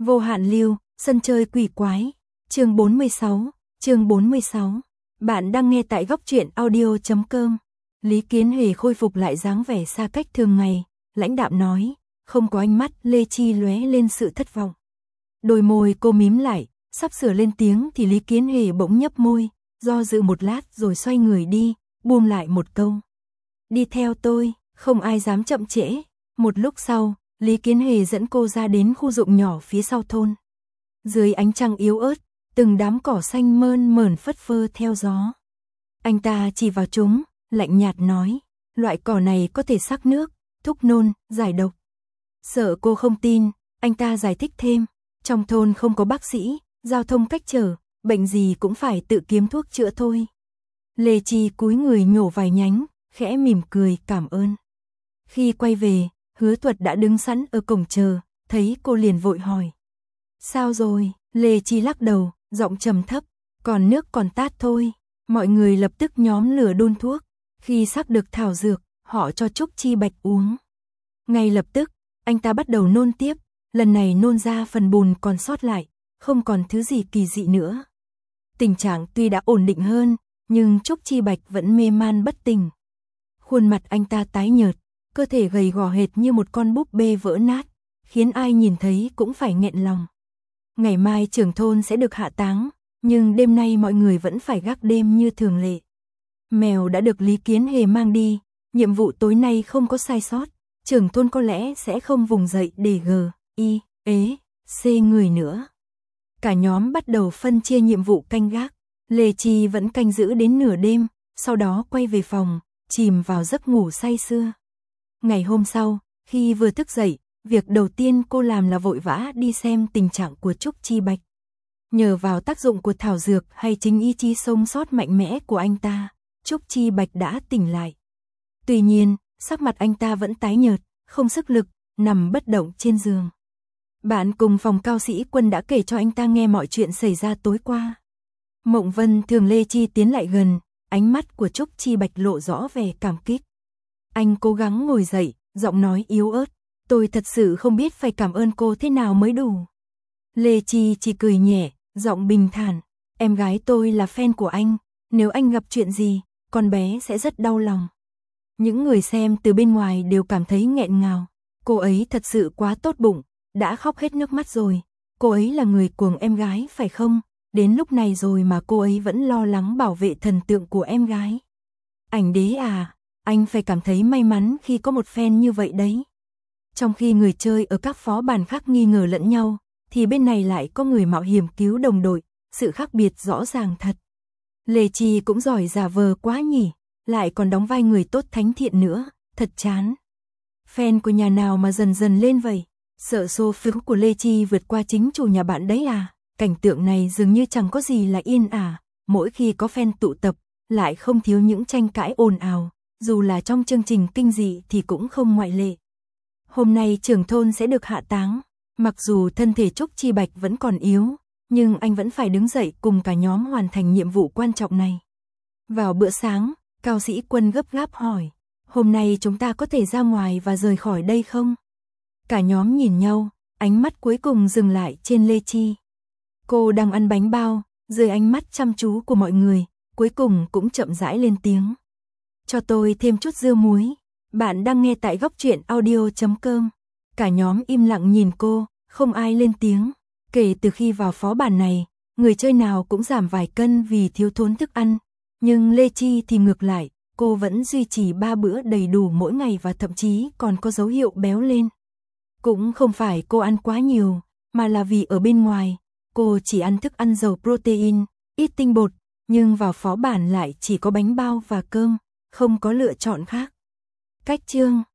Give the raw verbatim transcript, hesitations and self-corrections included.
Vô hạn lưu, sân chơi quỷ quái. Chương bốn mươi sáu, chương bốn mươi sáu. Bạn đang nghe tại góc truyện audio chấm com. Lý Kiến Hề khôi phục lại dáng vẻ xa cách thường ngày, lãnh đạm nói, không có ánh mắt Lê Chi lóe lên sự thất vọng. Đôi môi cô mím lại, sắp sửa lên tiếng thì Lý Kiến Hề bỗng nhấp môi, do dự một lát rồi xoay người đi, buông lại một câu. Đi theo tôi, không ai dám chậm trễ. Một lúc sau, Lý Kiến Hề dẫn cô ra đến khu ruộng nhỏ phía sau thôn. Dưới ánh trăng yếu ớt, từng đám cỏ xanh mơn mởn phất phơ theo gió. Anh ta chỉ vào chúng, lạnh nhạt nói, loại cỏ này có thể sắc nước, thúc nôn, giải độc. Sợ cô không tin, anh ta giải thích thêm, trong thôn không có bác sĩ, giao thông cách trở, bệnh gì cũng phải tự kiếm thuốc chữa thôi. Lê Chi cúi người nhổ vài nhánh, khẽ mỉm cười cảm ơn. Khi quay về, Hứa Thuật đã đứng sẵn ở cổng chờ, thấy cô liền vội hỏi. Sao rồi? Lê Chi lắc đầu, giọng trầm thấp, còn nước còn tát thôi. Mọi người lập tức nhóm lửa đun thuốc, khi sắc được thảo dược, họ cho Trúc Chi Bạch uống. Ngay lập tức, anh ta bắt đầu nôn tiếp, lần này nôn ra phần bùn còn sót lại, không còn thứ gì kỳ dị nữa. Tình trạng tuy đã ổn định hơn, nhưng Trúc Chi Bạch vẫn mê man bất tỉnh. Khuôn mặt anh ta tái nhợt, cơ thể gầy gò hệt như một con búp bê vỡ nát, khiến ai nhìn thấy cũng phải nghẹn lòng. Ngày mai trưởng thôn sẽ được hạ táng, nhưng đêm nay mọi người vẫn phải gác đêm như thường lệ. Mèo đã được Lý Kiến Hề mang đi, nhiệm vụ tối nay không có sai sót, trưởng thôn có lẽ sẽ không vùng dậy để g, y, ế, c người nữa. Cả nhóm bắt đầu phân chia nhiệm vụ canh gác, Lê Chi vẫn canh giữ đến nửa đêm, sau đó quay về phòng, chìm vào giấc ngủ say sưa. Ngày hôm sau, khi vừa thức dậy, việc đầu tiên cô làm là vội vã đi xem tình trạng của Trúc Chi Bạch. Nhờ vào tác dụng của thảo dược hay chính ý chí sống sót mạnh mẽ của anh ta, Trúc Chi Bạch đã tỉnh lại. Tuy nhiên, sắc mặt anh ta vẫn tái nhợt, không sức lực, nằm bất động trên giường. Bạn cùng phòng Cao Sĩ Quân đã kể cho anh ta nghe mọi chuyện xảy ra tối qua. Mộng Vân thường Lê Chi tiến lại gần, ánh mắt của Trúc Chi Bạch lộ rõ vẻ cảm kích. Anh cố gắng ngồi dậy, giọng nói yếu ớt, tôi thật sự không biết phải cảm ơn cô thế nào mới đủ. Lê Chi chỉ cười nhẹ, giọng bình thản, em gái tôi là fan của anh, nếu anh gặp chuyện gì, con bé sẽ rất đau lòng. Những người xem từ bên ngoài đều cảm thấy nghẹn ngào, cô ấy thật sự quá tốt bụng, đã khóc hết nước mắt rồi, cô ấy là người cuồng em gái phải không? Đến lúc này rồi mà cô ấy vẫn lo lắng bảo vệ thần tượng của em gái. Ảnh đế à, anh phải cảm thấy may mắn khi có một fan như vậy đấy. Trong khi người chơi ở các phó bản khác nghi ngờ lẫn nhau, thì bên này lại có người mạo hiểm cứu đồng đội, sự khác biệt rõ ràng thật. Lê Chi cũng giỏi giả vờ quá nhỉ, lại còn đóng vai người tốt thánh thiện nữa, thật chán. Fan của nhà nào mà dần dần lên vậy? Sợ số phiếu của Lê Chi vượt qua chính chủ nhà bạn đấy à? Cảnh tượng này dường như chẳng có gì là yên ả, mỗi khi có fan tụ tập, lại không thiếu những tranh cãi ồn ào, dù là trong chương trình kinh dị thì cũng không ngoại lệ. Hôm nay trưởng thôn sẽ được hạ táng, mặc dù thân thể Trúc Chi Bạch vẫn còn yếu, nhưng anh vẫn phải đứng dậy cùng cả nhóm hoàn thành nhiệm vụ quan trọng này. Vào bữa sáng, Cao Sĩ Quân gấp gáp hỏi, hôm nay chúng ta có thể ra ngoài và rời khỏi đây không? Cả nhóm nhìn nhau, ánh mắt cuối cùng dừng lại trên Lê Chi. Cô đang ăn bánh bao, dưới ánh mắt chăm chú của mọi người, cuối cùng cũng chậm rãi lên tiếng. Cho tôi thêm chút dưa muối. Bạn đang nghe tại góc truyện audio chấm com. Cả nhóm im lặng nhìn cô, không ai lên tiếng. Kể từ khi vào phó bản này, người chơi nào cũng giảm vài cân vì thiếu thốn thức ăn. Nhưng Lê Chi thì ngược lại, cô vẫn duy trì ba bữa đầy đủ mỗi ngày và thậm chí còn có dấu hiệu béo lên. Cũng không phải cô ăn quá nhiều, mà là vì ở bên ngoài, cô chỉ ăn thức ăn giàu protein, ít tinh bột, nhưng vào phó bản lại chỉ có bánh bao và cơm, không có lựa chọn khác. Cách chương